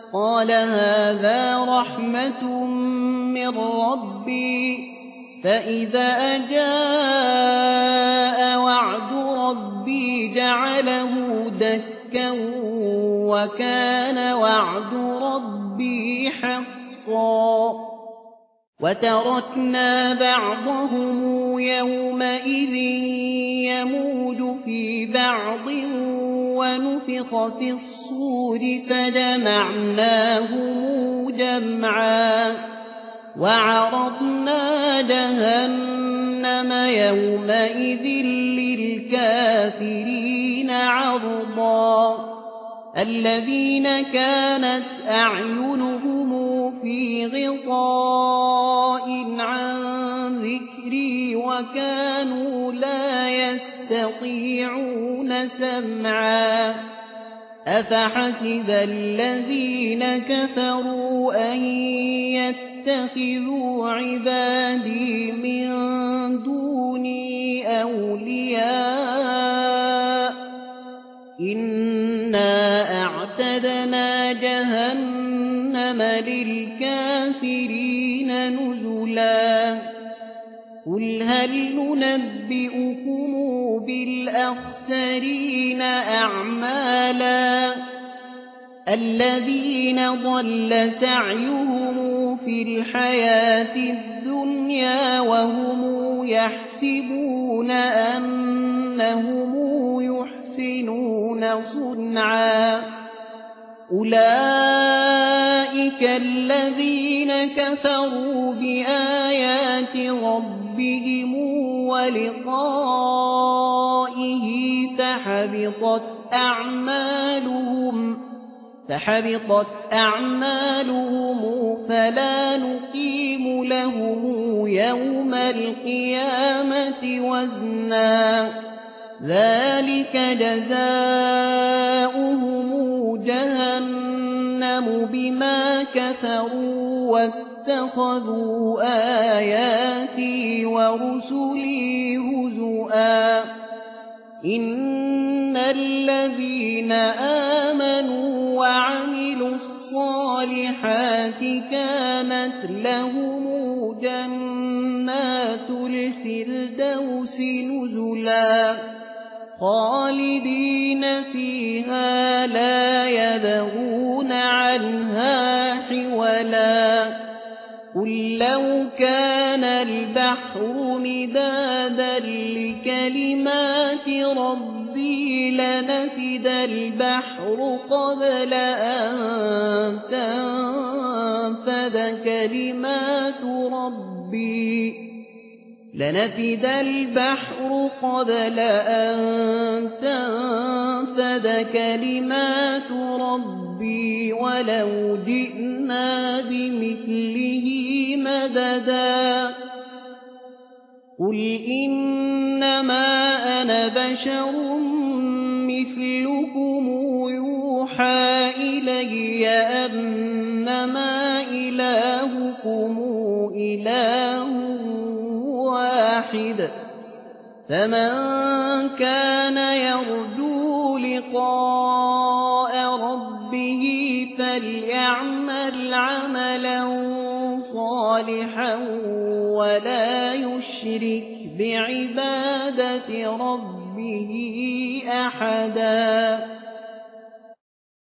قال هذا رحمة من ربي فإذا جاء وعد ربي جعله دكا وكان وعد ربي حقا وتركنا بعضهم يومئذ يموج في بعض ونفخ في الصور فجمعناهم جمعا وعرضنا جهنم يومئذ للكافرين عرضا الذين كانت أعينهم في غطاء عن ذكري وكانوا لا يستطيعون سمعا أفحسب الذين كفروا أن يتخذوا عبادي من دوني أولياء إنا أعتدنا جهنم للكافرين نزلا قل هل ننبئكم بالأخسرين أعمالا الذين ضل سعيهم في الحياة الدنيا وهم يحسبون أنهم يحسنون صنعا أولئك الذين كفروا بآيات ربهم ولقائه فحبطت أعمالهم فلا نقيم لهم يوم القيامة وزنا ذلك جزاؤهم جهنم بما كفروا واتخذوا آياتي ورسلي هزؤا إن الذين آمنوا وعملوا الصالحات كانت لهم جنات الفردوس نزلا خالدين فيها لا يبغون عنها حولا قل لو كان البحر مدادا لكلمات ربي لنفد البحر قبل أن تنفد كلمات ربي ولو جئنا بمثله مددا قل إنما أنا بشر مثلكم يوحى إلي أنما إلهكم إله واحد فمن كان يرجو لقاء ربه فليعمل عملا صالحا ولا يشرك بعبادة ربه أحدا